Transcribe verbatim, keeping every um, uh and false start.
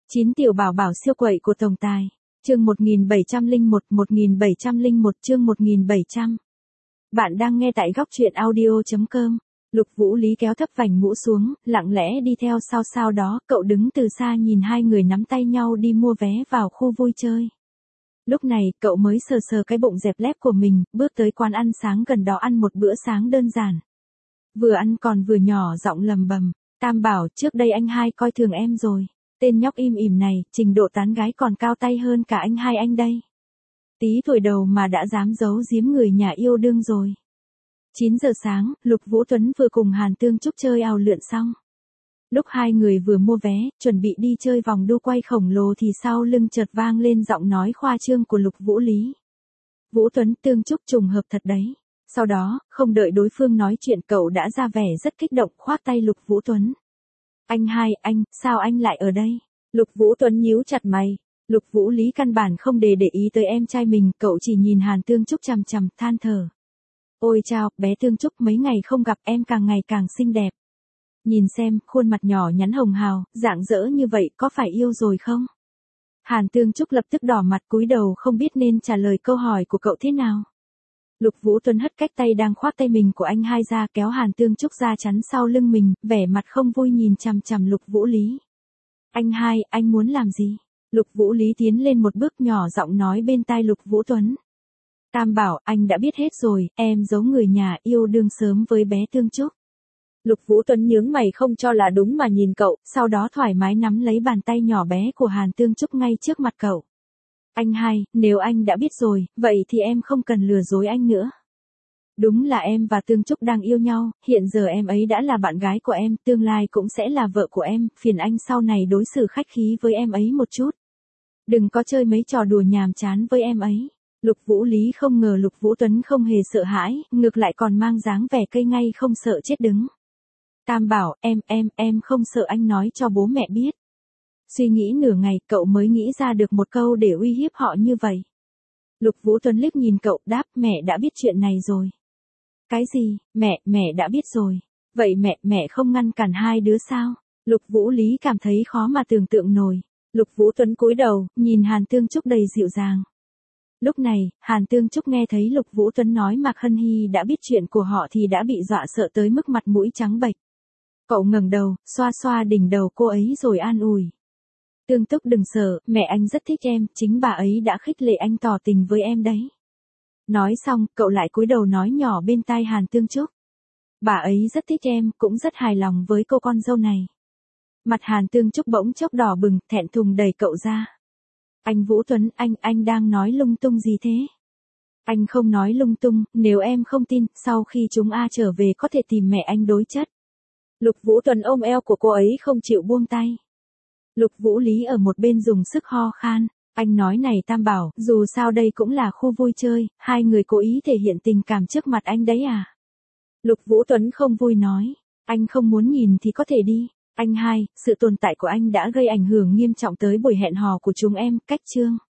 Chín tiểu bảo bảo siêu quậy của tổng tài. Chương một nghìn bảy trăm lẻ một, một nghìn bảy trăm lẻ một chương một nghìn bảy trăm. Bạn đang nghe tại góc truyện audio chấm com. Lục Vũ Lý kéo thấp vành mũ xuống, lặng lẽ đi theo sau sau đó, cậu đứng từ xa nhìn hai người nắm tay nhau đi mua vé vào khu vui chơi. Lúc này, cậu mới sờ sờ cái bụng dẹp lép của mình, bước tới quán ăn sáng gần đó ăn một bữa sáng đơn giản. Vừa ăn còn vừa nhỏ giọng lầm bầm, Tam bảo, trước đây anh hai coi thường em rồi. Tên nhóc im ỉm này, trình độ tán gái còn cao tay hơn cả anh hai anh đây. Tí tuổi đầu mà đã dám giấu giếm người nhà yêu đương rồi. chín giờ sáng, Lục Vũ Tuấn vừa cùng Hàn Tương Trúc chơi ào lượn xong. Lúc hai người vừa mua vé, chuẩn bị đi chơi vòng đu quay khổng lồ thì sau lưng chợt vang lên giọng nói khoa trương của Lục Vũ Lý. Vũ Tuấn, Tương Trúc trùng hợp thật đấy. Sau đó, không đợi đối phương nói chuyện cậu đã ra vẻ rất kích động khoác tay Lục Vũ Tuấn. Anh hai, anh, sao anh lại ở đây? Lục Vũ Tuấn nhíu chặt mày. Lục Vũ Lý căn bản không để để ý tới em trai mình, cậu chỉ nhìn Hàn Tương Trúc chằm chằm, than thở. Ôi chao, bé Tương Trúc mấy ngày không gặp em càng ngày càng xinh đẹp. Nhìn xem, khuôn mặt nhỏ nhắn hồng hào, rạng rỡ như vậy có phải yêu rồi không? Hàn Tương Trúc lập tức đỏ mặt cúi đầu không biết nên trả lời câu hỏi của cậu thế nào. Lục Vũ Tuấn hất cách tay đang khoác tay mình của anh hai ra kéo Hàn Tương Trúc ra chắn sau lưng mình, vẻ mặt không vui nhìn chằm chằm Lục Vũ Lý. Anh hai, anh muốn làm gì? Lục Vũ Lý tiến lên một bước nhỏ giọng nói bên tai Lục Vũ Tuấn. Tam bảo, anh đã biết hết rồi, em giấu người nhà yêu đương sớm với bé Tương Trúc. Lục Vũ Tuấn nhướng mày không cho là đúng mà nhìn cậu, sau đó thoải mái nắm lấy bàn tay nhỏ bé của Hàn Tương Trúc ngay trước mặt cậu. Anh hai, nếu anh đã biết rồi, vậy thì em không cần lừa dối anh nữa. Đúng là em và Tương Trúc đang yêu nhau, hiện giờ em ấy đã là bạn gái của em, tương lai cũng sẽ là vợ của em, phiền anh sau này đối xử khách khí với em ấy một chút. Đừng có chơi mấy trò đùa nhàm chán với em ấy. Lục Vũ Lý không ngờ Lục Vũ Tuấn không hề sợ hãi, ngược lại còn mang dáng vẻ cây ngay không sợ chết đứng. Tam bảo, em, em, em không sợ anh nói cho bố mẹ biết. Suy nghĩ nửa ngày, cậu mới nghĩ ra được một câu để uy hiếp họ như vậy. Lục Vũ Tuấn liếc nhìn cậu, đáp, mẹ đã biết chuyện này rồi. Cái gì, mẹ, mẹ đã biết rồi. Vậy mẹ, mẹ không ngăn cản hai đứa sao? Lục Vũ Lý cảm thấy khó mà tưởng tượng nổi. Lục Vũ Tuấn cúi đầu, nhìn Hàn Tương Trúc đầy dịu dàng. Lúc này, Hàn Tương Trúc nghe thấy Lục Vũ Tuấn nói Mạc Hân Hy đã biết chuyện của họ thì đã bị dọa sợ tới mức mặt mũi trắng bệch. Cậu ngẩng đầu, xoa xoa đỉnh đầu cô ấy rồi an ủi. Tương Túc đừng sợ, mẹ anh rất thích em, chính bà ấy đã khích lệ anh tỏ tình với em đấy. Nói xong, cậu lại cúi đầu nói nhỏ bên tai Hàn Tương Trúc. Bà ấy rất thích em, cũng rất hài lòng với cô con dâu này. Mặt Hàn Tương Trúc bỗng chốc đỏ bừng, thẹn thùng đẩy cậu ra. Anh Vũ Tuấn, anh, anh đang nói lung tung gì thế? Anh không nói lung tung, nếu em không tin, sau khi chúng A trở về có thể tìm mẹ anh đối chất. Lục Vũ Tuấn ôm eo của cô ấy không chịu buông tay. Lục Vũ Lý ở một bên dùng sức ho khan. Anh nói này Tam bảo, dù sao đây cũng là khu vui chơi, hai người cố ý thể hiện tình cảm trước mặt anh đấy à? Lục Vũ Tuấn không vui nói. Anh không muốn nhìn thì có thể đi. Anh hai, sự tồn tại của anh đã gây ảnh hưởng nghiêm trọng tới buổi hẹn hò của chúng em, cách chương.